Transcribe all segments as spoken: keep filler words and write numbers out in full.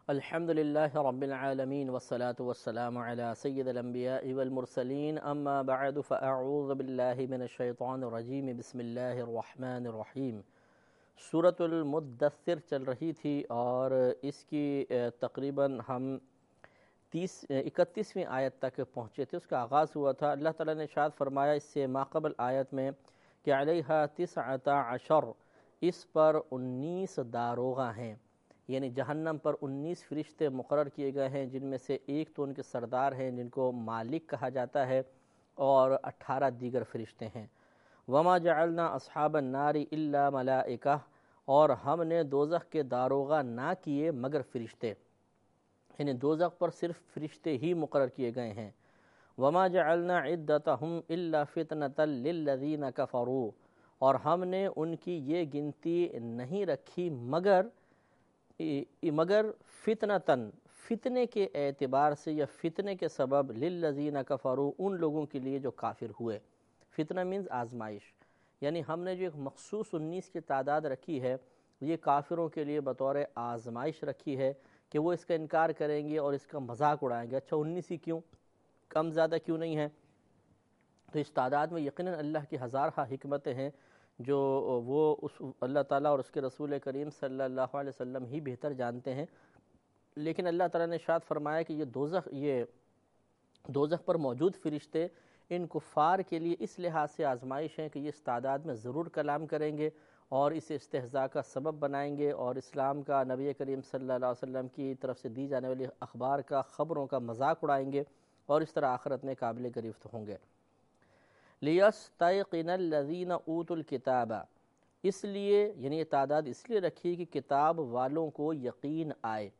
الحمد للہ رب العالمین والصلاة والسلام علی سید الانبیاء والمرسلین اما بعد فاعوذ باللہ من الشیطان الرجیم بسم اللہ الرحمن الرحیم۔ سورۃ المدثر چل رہی تھی اور اس کی تقریباً ہم تیس اکتیسویں آیت تک پہنچے تھے، اس کا آغاز ہوا تھا۔ اللہ تعالیٰ نے ارشاد فرمایا اس سے ماقبل آیت میں کہ علیہا تسعۃ عشر، اس پر انیس داروغہ ہیں، یعنی جہنم پر انیس فرشتے مقرر کیے گئے ہیں، جن میں سے ایک تو ان کے سردار ہیں جن کو مالک کہا جاتا ہے، اور اٹھارہ دیگر فرشتے ہیں۔ وما جعلنا اصحاب النار الا ملائکہ، اور ہم نے دوزخ کے داروغہ نہ کیے مگر فرشتے، یعنی دوزخ پر صرف فرشتے ہی مقرر کیے گئے ہیں۔ وما جعلنا عدتهم الا فتنة للذین کفروا، اور ہم نے ان کی یہ گنتی نہیں رکھی مگر مگر فتنتاً، فتنے کے اعتبار سے یا فتنے کے سبب، للذین کفروا، ان لوگوں کے لیے جو کافر ہوئے۔ فتنہ مینز آزمائش، یعنی ہم نے جو ایک مخصوص انیس کی تعداد رکھی ہے، یہ کافروں کے لیے بطور آزمائش رکھی ہے کہ وہ اس کا انکار کریں گے اور اس کا مذاق اڑائیں گے، اچھا انیس ہی کیوں، کم زیادہ کیوں نہیں ہے؟ تو اس تعداد میں یقیناً اللہ کی ہزارہ حکمتیں ہیں جو وہ اس اللہ تعالیٰ اور اس کے رسول کریم صلی اللہ علیہ وسلم ہی بہتر جانتے ہیں۔ لیکن اللہ تعالیٰ نے ارشاد فرمایا کہ یہ دوزخ یہ دوزخ پر موجود فرشتے ان کفار کے لیے اس لحاظ سے آزمائش ہیں کہ یہ اس تعداد میں ضرور کلام کریں گے اور اسے استہزاء کا سبب بنائیں گے، اور اسلام کا، نبی کریم صلی اللہ علیہ وسلم کی طرف سے دی جانے والی اخبار کا، خبروں کا مذاق اڑائیں گے، اور اس طرح آخرت میں قابل گرفت ہوں گے۔ لِيَسْتَيْقِنَ الَّذِينَ أُوتُوا الْكِتَابَ، اس لیے یعنی یہ تعداد اس لیے رکھی کہ کتاب والوں کو یقین آئے۔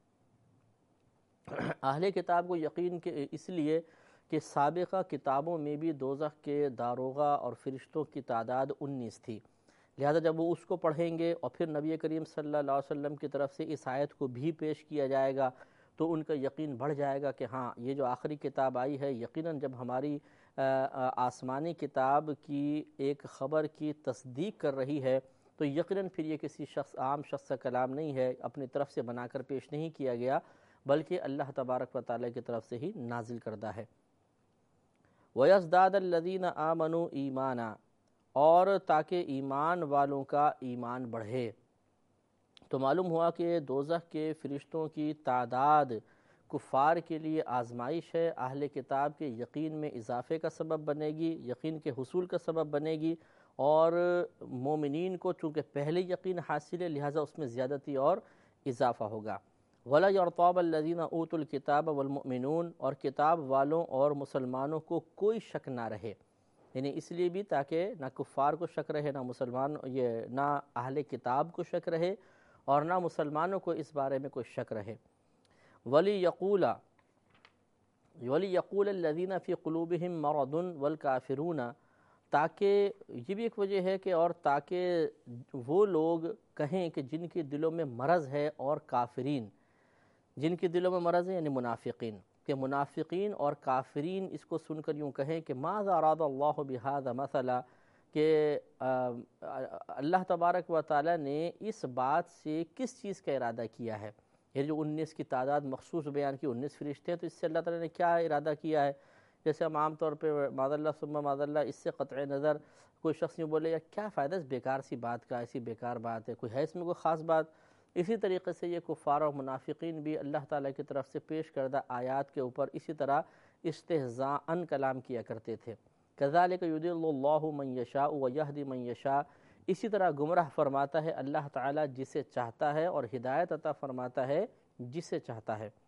اہل کتاب کو یقین کے اس لیے کہ سابقہ کتابوں میں بھی دوزخ کے داروغہ اور فرشتوں کی تعداد انیس تھی، لہذا جب وہ اس کو پڑھیں گے اور پھر نبی کریم صلی اللہ علیہ وسلم کی طرف سے اس آیت کو بھی پیش کیا جائے گا تو ان کا یقین بڑھ جائے گا کہ ہاں یہ جو آخری کتاب آئی ہے، یقیناً جب ہماری آسمانی کتاب کی ایک خبر کی تصدیق کر رہی ہے تو یقیناً پھر یہ کسی شخص عام شخص کا کلام نہیں ہے، اپنی طرف سے بنا کر پیش نہیں کیا گیا، بلکہ اللہ تبارک و تعالیٰ کی طرف سے ہی نازل کردہ ہے۔ وَيَزْدَادَ الَّذِينَ آمَنُوا ایمانا، اور تاکہ ایمان والوں کا ایمان بڑھے۔ تو معلوم ہوا کہ دوزخ کے فرشتوں کی تعداد کفار کے لیے آزمائش ہے، اہل کتاب کے یقین میں اضافے کا سبب بنے گی، یقین کے حصول کا سبب بنے گی، اور مومنین کو چونکہ پہلے یقین حاصل ہے لہٰذا اس میں زیادتی اور اضافہ ہوگا۔ وَلَا يَرْتَابَ الَّذِينَ أُوتُوا الْكِتَابَ وَالْمُؤْمِنُونَ، اور کتاب والوں اور مسلمانوں کو کوئی شک نہ رہے، یعنی اس لیے بھی تاکہ نہ کفار کو شک رہے، نہ مسلمان یہ نہ اہل کتاب کو شک رہے اور نہ مسلمانوں کو اس بارے میں کوئی شک رہے۔ وَلِيَقُولَ وَلِيَقُولَ الَّذِينَ فِي قُلُوبِهِم مَرَضٌ وَالْكَافِرُونَ، تاکہ یہ بھی ایک وجہ ہے کہ اور تاکہ وہ لوگ کہیں کہ جن کے دلوں میں مرض ہے، اور کافرین، جن کے دلوں میں مرض ہے یعنی منافقین، کہ منافقین اور کافرین اس کو سن کر یوں کہیں کہ ماذا اراد اللہ بہذا مثلا، کہ اللہ تبارک و تعالیٰ نے اس بات سے کس چیز کا ارادہ کیا ہے، یہ جو انیس کی تعداد مخصوص بیان کی، انیس فرشتے ہیں، تو اس سے اللہ تعالیٰ نے کیا ارادہ کیا ہے؟ جیسے ہم عام طور پہ معاذ اللہ ثم معاذ اللہ اس سے قطع نظر کوئی شخص یوں بولے یا کیا فائدہ اس بیکار سی بات کا، ایسی بیکار بات ہے، کوئی ہے اس میں کوئی خاص بات؟ اسی طریقے سے یہ کفار و منافقین بھی اللہ تعالیٰ کی طرف سے پیش کردہ آیات کے اوپر اسی طرح استہزاءً کلام کیا کرتے تھے۔ کذالک یضل اللہ من یشاء ویہدی من یشاء، اسی طرح گمراہ فرماتا ہے اللہ تعالیٰ جسے چاہتا ہے اور ہدایت عطا فرماتا ہے جسے چاہتا ہے۔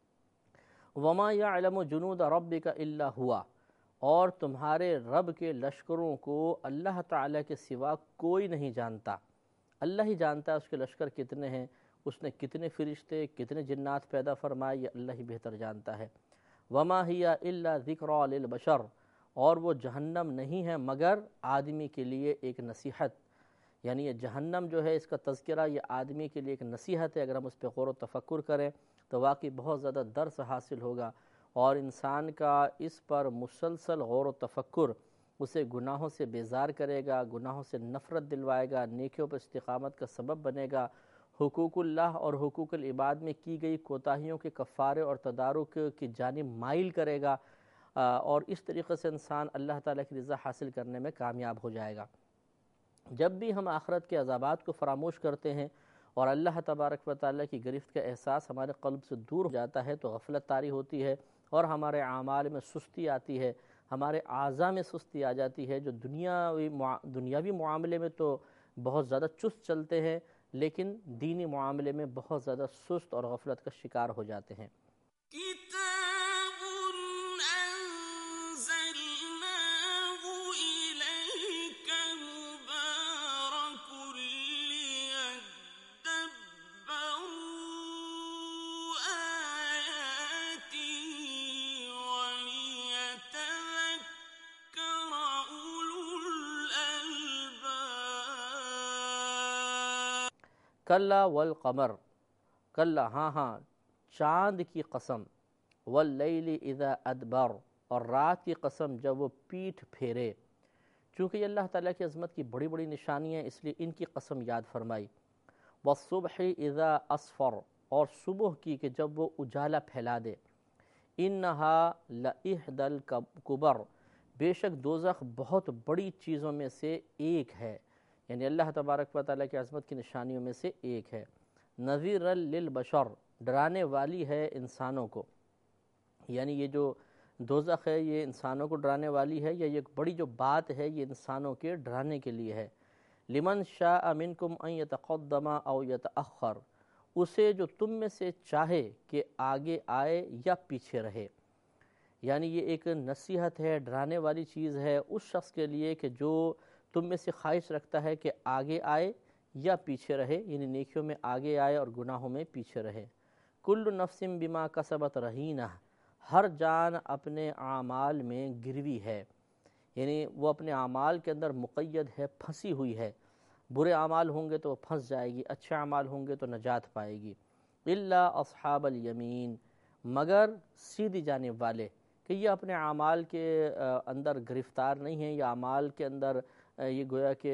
وما یعلم جنود ربک الا ہوا، اور تمہارے رب کے لشکروں کو اللہ تعالیٰ کے سوا کوئی نہیں جانتا، اللہ ہی جانتا ہے اس کے لشکر کتنے ہیں، اس نے کتنے فرشتے کتنے جنات پیدا فرمائے، یہ اللہ ہی بہتر جانتا ہے۔ وما ہی الا ذکریٰ للبشر، اور وہ جہنم نہیں ہے مگر آدمی کے لیے ایک نصیحت، یعنی یہ جہنم جو ہے اس کا تذکرہ یہ آدمی کے لیے ایک نصیحت ہے، اگر ہم اس پہ غور و تفکر کریں تو واقعی بہت زیادہ درس حاصل ہوگا، اور انسان کا اس پر مسلسل غور و تفکر اسے گناہوں سے بیزار کرے گا، گناہوں سے نفرت دلوائے گا، نیکیوں پر استقامت کا سبب بنے گا، حقوق اللہ اور حقوق العباد میں کی گئی کوتاہیوں کے کفارے اور تدارک کی جانب مائل کرے گا، اور اس طریقے سے انسان اللہ تعالیٰ کی رضا حاصل کرنے میں کامیاب ہو جائے گا۔ جب بھی ہم آخرت کے عذابات کو فراموش کرتے ہیں اور اللہ تبارک و تعالیٰ کی گرفت کا احساس ہمارے قلب سے دور ہو جاتا ہے تو غفلت طاری ہوتی ہے اور ہمارے اعمال میں سستی آتی ہے، ہمارے اعضاء میں سستی آ جاتی ہے، جو دنیاوی دنیاوی معاملے میں تو بہت زیادہ چست چلتے ہیں لیکن دینی معاملے میں بہت زیادہ سست اور غفلت کا شکار ہو جاتے ہیں۔ کلا والقمر، کلا ہاں ہاں چاند کی قسم، واللیل اذا ادبر اور رات کی قسم جب وہ پیٹھ پھیرے۔ چونکہ یہ اللہ تعالیٰ کی عظمت کی بڑی بڑی نشانیاں ہیں اس لیے ان کی قسم یاد فرمائی۔ والصبح اذا اسفر اور صبح کی کہ جب وہ اجالا پھیلا دے۔ انہا لإحدى الکبر بے شک دوزخ بہت بڑی چیزوں میں سے ایک ہے، یعنی اللہ تبارک و تعالیٰ کی عظمت کی نشانیوں میں سے ایک ہے۔ نذیرا للبشر ڈرانے والی ہے انسانوں کو، یعنی یہ جو دوزخ ہے یہ انسانوں کو ڈرانے والی ہے، یا یہ ایک بڑی جو بات ہے یہ انسانوں کے ڈرانے کے لیے ہے۔ لمن شاء منکم ان یتقدم او یتأخر اسے جو تم میں سے چاہے کہ آگے آئے یا پیچھے رہے، یعنی یہ ایک نصیحت ہے، ڈرانے والی چیز ہے اس شخص کے لیے کہ جو تم میں سے خواہش رکھتا ہے کہ آگے آئے یا پیچھے رہے، یعنی نیکیوں میں آگے آئے اور گناہوں میں پیچھے رہے۔ کل نفس بما کسبت رہینہ ہر جان اپنے اعمال میں گروی ہے، یعنی وہ اپنے اعمال کے اندر مقید ہے، پھنسی ہوئی ہے۔ برے اعمال ہوں گے تو وہ پھنس جائے گی، اچھے اعمال ہوں گے تو نجات پائے گی۔ الا اصحاب الیمین مگر سیدھی جانب والے، کہ یہ اپنے اعمال کے اندر گرفتار نہیں ہیں، یا اعمال کے اندر یہ گویا کہ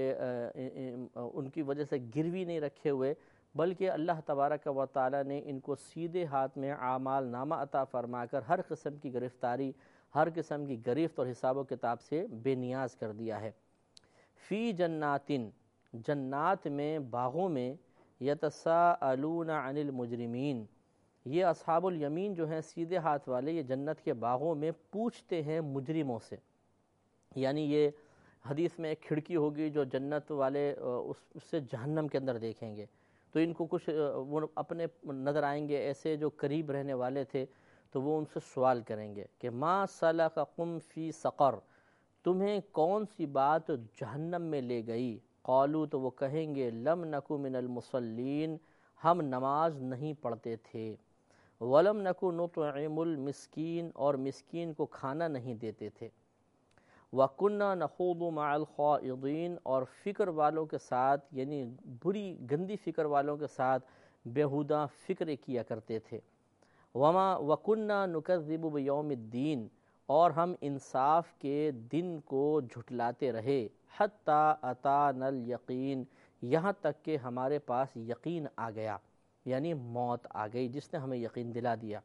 ان کی وجہ سے گروی نہیں رکھے ہوئے، بلکہ اللہ تبارک و تعالیٰ نے ان کو سیدھے ہاتھ میں اعمال نامہ عطا فرما کر ہر قسم کی گرفتاری، ہر قسم کی گرفت اور حساب و کتاب سے بے نیاز کر دیا ہے۔ فی جناتن جنات میں، باغوں میں، یتساءلون عن المجرمین یہ اصحاب الیمین جو ہیں سیدھے ہاتھ والے، یہ جنت کے باغوں میں پوچھتے ہیں مجرموں سے، یعنی یہ حدیث میں ایک کھڑکی ہوگی جو جنت والے اس سے جہنم کے اندر دیکھیں گے، تو ان کو کچھ وہ اپنے نظر آئیں گے ایسے جو قریب رہنے والے تھے، تو وہ ان سے سوال کریں گے کہ ما سلککم فی سقر تمہیں کون سی بات جہنم میں لے گئی؟ قالو تو وہ کہیں گے لم نکو من المصلین ہم نماز نہیں پڑھتے تھے، ولم نکو نطعم المسکین اور مسکین کو کھانا نہیں دیتے تھے، وَكُنَّا نَخُوضُ مَعَ الْخَائِضِينَ اور فکر والوں کے ساتھ، یعنی بری گندی فکر والوں کے ساتھ بیہودہ فکریں کیا کرتے تھے۔ وَمَا وَكُنَّا نُكَذِّبُ بِيَوْمِ الدِّينِ اور ہم انصاف کے دن کو جھٹلاتے رہے، حَتَّى أَتَانَا الْيَقِينَ یہاں تک کہ ہمارے پاس یقین آ گیا، یعنی موت آ گئی جس نے ہمیں یقین دلا دیا۔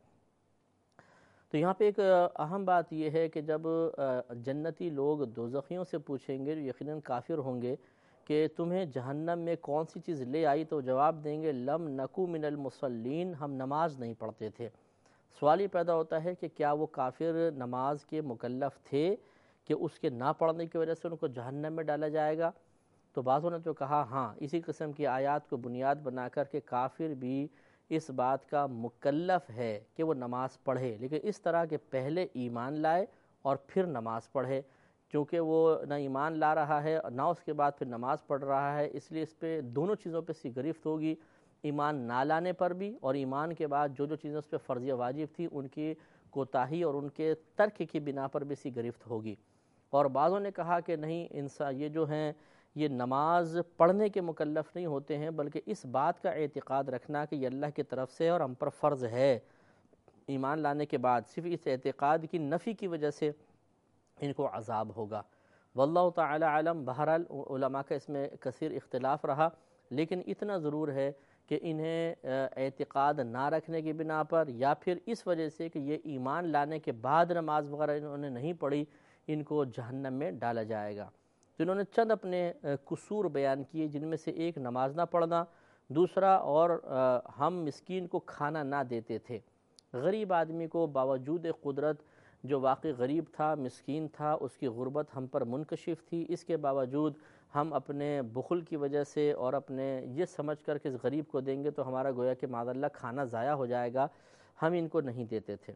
تو یہاں پہ ایک اہم بات یہ ہے کہ جب جنتی لوگ دوزخیوں سے پوچھیں گے جو یقیناً کافر ہوں گے کہ تمہیں جہنم میں کون سی چیز لے آئی، تو جواب دیں گے لم نکو من المصلین ہم نماز نہیں پڑھتے تھے۔ سوال یہ پیدا ہوتا ہے کہ کیا وہ کافر نماز کے مکلف تھے کہ اس کے نہ پڑھنے کی وجہ سے ان کو جہنم میں ڈالا جائے گا؟ تو بعضوں نے تو کہا ہاں، اسی قسم کی آیات کو بنیاد بنا کر کہ کافر بھی اس بات کا مکلف ہے کہ وہ نماز پڑھے، لیکن اس طرح کہ پہلے ایمان لائے اور پھر نماز پڑھے، چونکہ وہ نہ ایمان لا رہا ہے اور نہ اس کے بعد پھر نماز پڑھ رہا ہے، اس لیے اس پہ دونوں چیزوں پہ سی گرفت ہوگی، ایمان نہ لانے پر بھی اور ایمان کے بعد جو جو چیزیں اس پہ فرضیہ واجب تھی ان کی کوتاہی اور ان کے ترک کی بنا پر بھی سی گرفت ہوگی۔ اور بعضوں نے کہا کہ نہیں، انسان یہ جو ہیں یہ نماز پڑھنے کے مکلف نہیں ہوتے ہیں، بلکہ اس بات کا اعتقاد رکھنا کہ یہ اللہ کی طرف سے اور ہم پر فرض ہے، ایمان لانے کے بعد صرف اس اعتقاد کی نفی کی وجہ سے ان کو عذاب ہوگا۔ واللہ تعالی عالم، بہرحال علماء کا اس میں کثیر اختلاف رہا، لیکن اتنا ضرور ہے کہ انہیں اعتقاد نہ رکھنے کی بنا پر یا پھر اس وجہ سے کہ یہ ایمان لانے کے بعد نماز وغیرہ انہوں نے نہیں پڑھی، ان کو جہنم میں ڈالا جائے گا۔ تو انہوں نے چند اپنے قصور بیان کیے، جن میں سے ایک نماز نہ پڑھنا، دوسرا اور ہم مسکین کو کھانا نہ دیتے تھے۔ غریب آدمی کو باوجود قدرت، جو واقعی غریب تھا، مسکین تھا، اس کی غربت ہم پر منکشف تھی، اس کے باوجود ہم اپنے بخل کی وجہ سے اور اپنے یہ سمجھ کر کہ اس غریب کو دیں گے تو ہمارا گویا کہ معاذ اللہ کھانا ضائع ہو جائے گا، ہم ان کو نہیں دیتے تھے۔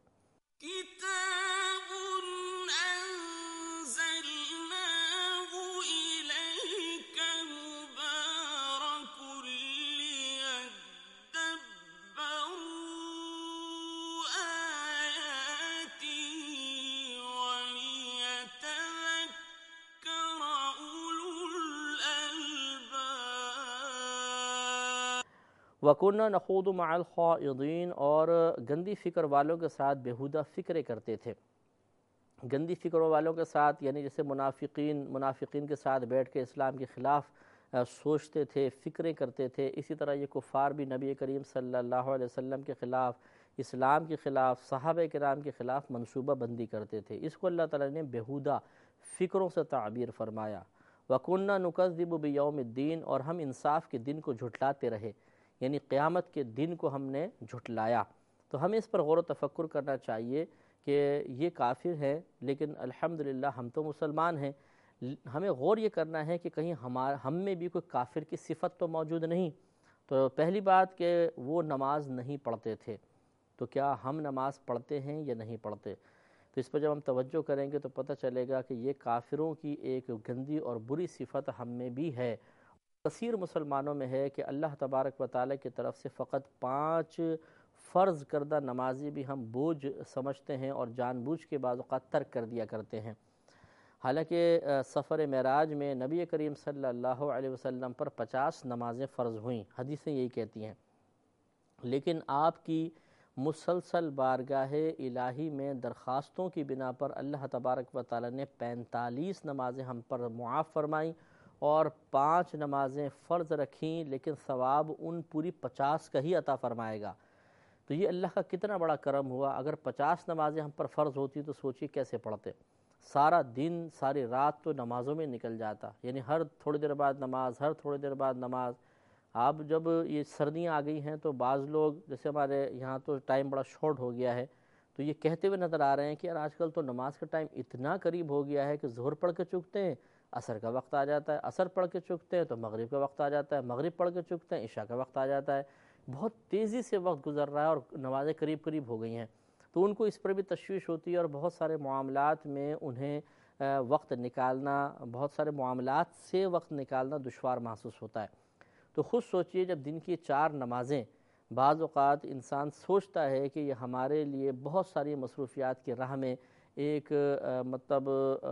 وَكُنَّا نَخُوضُ مَعَ الْخَائِضِينَ، اور گندی فکر والوں کے ساتھ بیہودہ فکریں کرتے تھے۔ گندی فکر والوں کے ساتھ یعنی جیسے منافقین منافقین کے ساتھ بیٹھ کے اسلام کے خلاف سوچتے تھے، فکریں کرتے تھے، اسی طرح یہ کفار بھی نبی کریم صلی اللہ علیہ وسلم کے خلاف، اسلام کے خلاف، صحابہ کرام کے خلاف منصوبہ بندی کرتے تھے۔ اس کو اللہ تعالیٰ نے بیہودہ فکروں سے تعبیر فرمایا۔ وَكُنَّا نُكَذِّبُ بِيَوْمِ الدِّينِ، اور ہم انصاف کے دن کو جھٹلاتے رہے، یعنی قیامت کے دن کو ہم نے جھٹلایا۔ تو ہمیں اس پر غور و تفکر کرنا چاہیے کہ یہ کافر ہے لیکن الحمدللہ ہم تو مسلمان ہیں۔ ہمیں غور یہ کرنا ہے کہ کہیں ہمارا ہم میں بھی کوئی کافر کی صفت تو موجود نہیں۔ تو پہلی بات کہ وہ نماز نہیں پڑھتے تھے، تو کیا ہم نماز پڑھتے ہیں یا نہیں پڑھتے؟ تو اس پر جب ہم توجہ کریں گے تو پتہ چلے گا کہ یہ کافروں کی ایک گندی اور بری صفت ہم میں بھی ہے۔ کثیر مسلمانوں میں ہے کہ اللہ تبارک و تعالیٰ کی طرف سے فقط پانچ فرض کردہ نمازی بھی ہم بوجھ سمجھتے ہیں اور جان بوجھ کے بعض اوقات ترک کر دیا کرتے ہیں۔ حالانکہ سفر معراج میں نبی کریم صلی اللہ علیہ وسلم پر پچاس نمازیں فرض ہوئیں، حدیثیں یہی کہتی ہیں، لیکن آپ کی مسلسل بارگاہ الہی میں درخواستوں کی بنا پر اللہ تبارک و تعالیٰ نے پینتالیس نمازیں ہم پر معاف فرمائیں اور پانچ نمازیں فرض رکھیں، لیکن ثواب ان پوری پچاس کا ہی عطا فرمائے گا۔ تو یہ اللہ کا کتنا بڑا کرم ہوا۔ اگر پچاس نمازیں ہم پر فرض ہوتی تو سوچیے کیسے پڑھتے، سارا دن ساری رات تو نمازوں میں نکل جاتا، یعنی ہر تھوڑی دیر بعد نماز، ہر تھوڑی دیر بعد نماز۔ اب جب یہ سردیاں آ گئی ہیں تو بعض لوگ، جیسے ہمارے یہاں تو ٹائم بڑا شارٹ ہو گیا ہے، تو یہ کہتے ہوئے نظر آ رہے ہیں کہ یار آج کل تو نماز کا ٹائم اتنا قریب ہو گیا ہے کہ ظہر پڑھ کے چکتے ہیں، عصر کا وقت آ جاتا ہے، عصر پڑھ کے چکتے ہیں تو مغرب کا وقت آ جاتا ہے، مغرب پڑھ کے چکتے ہیں عشاء کا وقت آ جاتا ہے۔ بہت تیزی سے وقت گزر رہا ہے اور نمازیں قریب قریب ہو گئی ہیں، تو ان کو اس پر بھی تشویش ہوتی ہے اور بہت سارے معاملات میں انہیں وقت نکالنا، بہت سارے معاملات سے وقت نکالنا دشوار محسوس ہوتا ہے۔ تو خود سوچئے جب دن کی چار نمازیں، بعض اوقات انسان سوچتا ہے کہ یہ ہمارے لیے بہت ساری مصروفیات کی راہ میں ایک مطلب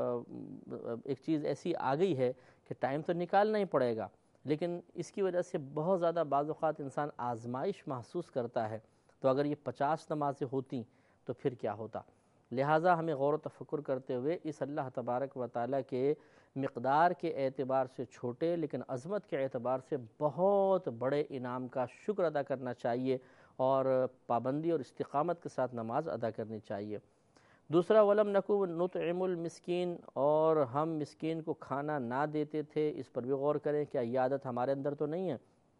ایک چیز ایسی آ گئی ہے کہ ٹائم تو نکالنا ہی پڑے گا، لیکن اس کی وجہ سے بہت زیادہ بعض اوقات انسان آزمائش محسوس کرتا ہے۔ تو اگر یہ پچاس نمازیں ہوتیں تو پھر کیا ہوتا؟ لہٰذا ہمیں غور و تفکر کرتے ہوئے اس اللہ تبارک و تعالیٰ کے مقدار کے اعتبار سے چھوٹے لیکن عظمت کے اعتبار سے بہت بڑے انعام کا شکر ادا کرنا چاہیے اور پابندی اور استقامت کے ساتھ نماز ادا کرنی چاہیے۔ دوسرا، وَلَمْ نَكُ نُطْعِمُ الْمِسْكِينَ، اور ہم مسکین کو کھانا نہ دیتے تھے۔ اس پر بھی غور کریں کہ یہ عادت ہمارے اندر تو نہیں ہے۔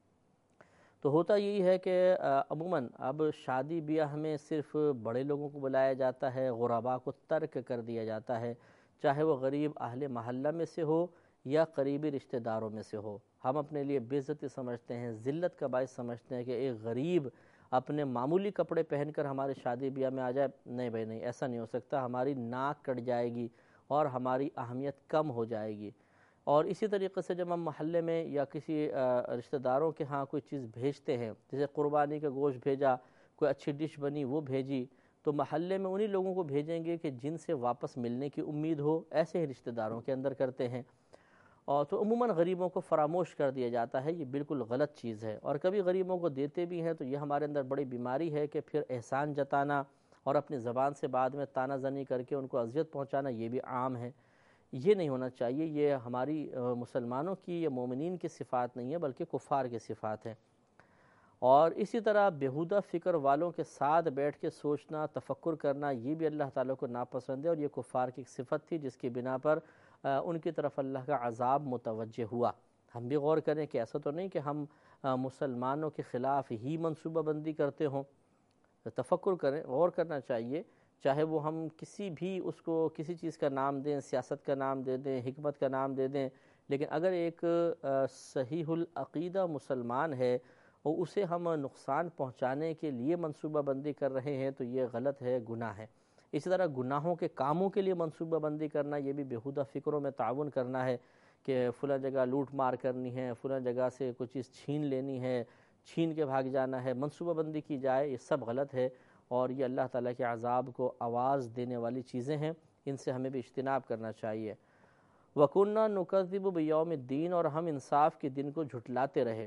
تو ہوتا یہی ہے کہ عموماً اب شادی بیاہ میں صرف بڑے لوگوں کو بلایا جاتا ہے، غرباء کو ترک کر دیا جاتا ہے، چاہے وہ غریب اہل محلہ میں سے ہو یا قریبی رشتہ داروں میں سے ہو۔ ہم اپنے لیے بے عزتی سمجھتے ہیں، ذلت کا باعث سمجھتے ہیں کہ ایک غریب اپنے معمولی کپڑے پہن کر ہمارے شادی بیاہ میں آ جائے۔ نہیں بھائی نہیں، ایسا نہیں ہو سکتا، ہماری ناک کٹ جائے گی اور ہماری اہمیت کم ہو جائے گی۔ اور اسی طریقے سے جب ہم محلے میں یا کسی رشتہ داروں کے ہاں کوئی چیز بھیجتے ہیں، جیسے قربانی کا گوشت بھیجا، کوئی اچھی ڈش بنی وہ بھیجی، تو محلے میں انہی لوگوں کو بھیجیں گے کہ جن سے واپس ملنے کی امید ہو، ایسے ہی رشتہ داروں کے اندر کرتے ہیں۔ اور تو عموماً غریبوں کو فراموش کر دیا جاتا ہے، یہ بالکل غلط چیز ہے۔ اور کبھی غریبوں کو دیتے بھی ہیں تو یہ ہمارے اندر بڑی بیماری ہے کہ پھر احسان جتانا اور اپنی زبان سے بعد میں طعنہ زنی کر کے ان کو اذیت پہنچانا یہ بھی عام ہے۔ یہ نہیں ہونا چاہیے، یہ ہماری مسلمانوں کی یا مومنین کی صفات نہیں ہے بلکہ کفار کی صفات ہے۔ اور اسی طرح بیہودہ فکر والوں کے ساتھ بیٹھ کے سوچنا، تفکر کرنا، یہ بھی اللہ تعالیٰ کو ناپسند ہے، اور یہ کفار کی ایک صفت تھی جس کی بنا پر ان کی طرف اللہ کا عذاب متوجہ ہوا۔ ہم بھی غور کریں کہ ایسا تو نہیں کہ ہم مسلمانوں کے خلاف ہی منصوبہ بندی کرتے ہوں، تفکر کریں، غور کرنا چاہیے، چاہے وہ ہم کسی بھی اس کو کسی چیز کا نام دیں، سیاست کا نام دے دیں، حکمت کا نام دے دیں، لیکن اگر ایک صحیح العقیدہ مسلمان ہے اور اسے ہم نقصان پہنچانے کے لیے منصوبہ بندی کر رہے ہیں تو یہ غلط ہے، گناہ ہے۔ اسی طرح گناہوں کے کاموں کے لیے منصوبہ بندی کرنا، یہ بھی بیہودہ فکروں میں تعاون کرنا ہے کہ فلاں جگہ لوٹ مار کرنی ہے، فلاں جگہ سے کوئی چیز چھین لینی ہے، چھین کے بھاگ جانا ہے، منصوبہ بندی کی جائے، یہ سب غلط ہے، اور یہ اللہ تعالیٰ کے عذاب کو آواز دینے والی چیزیں ہیں، ان سے ہمیں بھی اجتناب کرنا چاہیے۔ وَكُنَّا نُكَذِّبُ بِيَوْمِ الدِّينِ، اور ہم انصاف کے دن کو جھٹلاتے رہے۔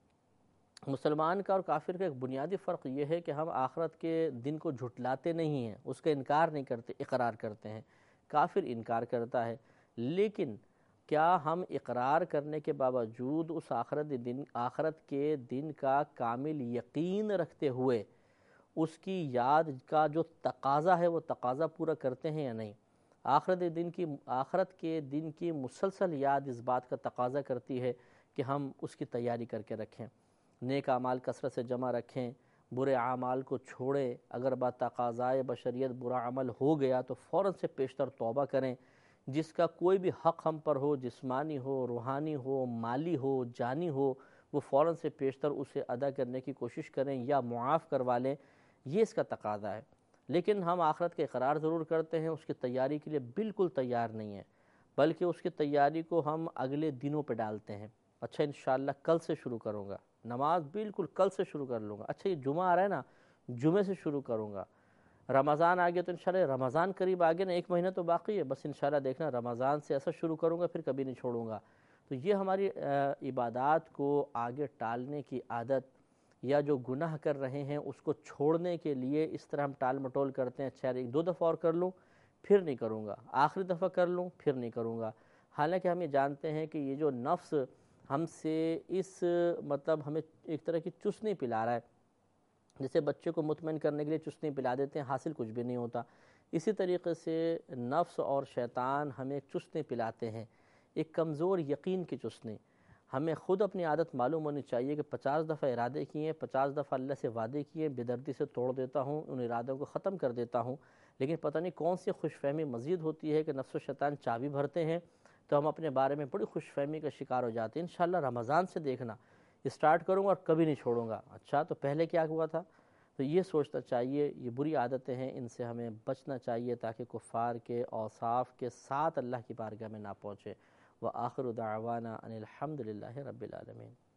مسلمان کا اور کافر کا ایک بنیادی فرق یہ ہے کہ ہم آخرت کے دن کو جھٹلاتے نہیں ہیں، اس کا انکار نہیں کرتے، اقرار کرتے ہیں۔ کافر انکار کرتا ہے، لیکن کیا ہم اقرار کرنے کے باوجود اس آخرت دن آخرت کے دن کا کامل یقین رکھتے ہوئے اس کی یاد کا جو تقاضا ہے وہ تقاضا پورا کرتے ہیں یا نہیں؟ آخرت دن کی آخرت کے دن کی مسلسل یاد اس بات کا تقاضا کرتی ہے کہ ہم اس کی تیاری کر کے رکھیں، نیک اعمال کثرت سے جمع رکھیں، برے اعمال کو چھوڑیں، اگر با تقاضائے بشریت برا عمل ہو گیا تو فوراً سے پیشتر توبہ کریں، جس کا کوئی بھی حق ہم پر ہو، جسمانی ہو، روحانی ہو، مالی ہو، جانی ہو، وہ فوراً سے پیشتر اسے ادا کرنے کی کوشش کریں یا معاف کروا لیں، یہ اس کا تقاضا ہے۔ لیکن ہم آخرت کے اقرار ضرور کرتے ہیں، اس کی تیاری کے لیے بالکل تیار نہیں ہیں، بلکہ اس کی تیاری کو ہم اگلے دنوں پہ ڈالتے ہیں۔ اچھا انشاءاللہ کل سے شروع کروں گا، نماز بالکل کل سے شروع کر لوں گا، اچھا یہ جمعہ آ رہا ہے نا، جمعے سے شروع کروں گا، رمضان آ گیا تو انشاءاللہ رمضان قریب آگے نا، ایک مہینہ تو باقی ہے، بس انشاءاللہ دیکھنا رمضان سے ایسا شروع کروں گا پھر کبھی نہیں چھوڑوں گا۔ تو یہ ہماری عبادات کو آگے ٹالنے کی عادت، یا جو گناہ کر رہے ہیں اس کو چھوڑنے کے لیے اس طرح ہم ٹال مٹول کرتے ہیں، اچھا ایک دو دفعہ اور کر لوں پھر نہیں کروں گا، آخری دفعہ کر لوں پھر نہیں کروں گا، حالانکہ ہم یہ جانتے ہیں کہ یہ جو نفس ہم سے اس مطلب ہمیں ایک طرح کی چسنی پلا رہا ہے، جیسے بچے کو مطمئن کرنے کے لیے چسنی پلا دیتے ہیں، حاصل کچھ بھی نہیں ہوتا، اسی طریقے سے نفس اور شیطان ہمیں چسنی پلاتے ہیں، ایک کمزور یقین کی چسنی۔ ہمیں خود اپنی عادت معلوم ہونی چاہیے کہ پچاس دفعہ ارادے کیے، پچاس دفعہ اللہ سے وعدے کیے، بے دردی سے توڑ دیتا ہوں، ان ارادوں کو ختم کر دیتا ہوں، لیکن پتہ نہیں کون سی خوش فہمی مزید ہوتی ہے کہ نفس و شیطان چابی بھرتے ہیں تو ہم اپنے بارے میں بڑی خوش فہمی کا شکار ہو جاتے ہیں۔ انشاءاللہ رمضان سے دیکھنا اسٹارٹ کروں گا اور کبھی نہیں چھوڑوں گا، اچھا تو پہلے کیا ہوا تھا؟ تو یہ سوچنا چاہیے، یہ بری عادتیں ہیں، ان سے ہمیں بچنا چاہیے تاکہ کفار کے اوصاف کے ساتھ اللہ کی بارگاہ میں نہ پہنچے۔ وآخر دعوانا ان الحمد للہ رب العالمین۔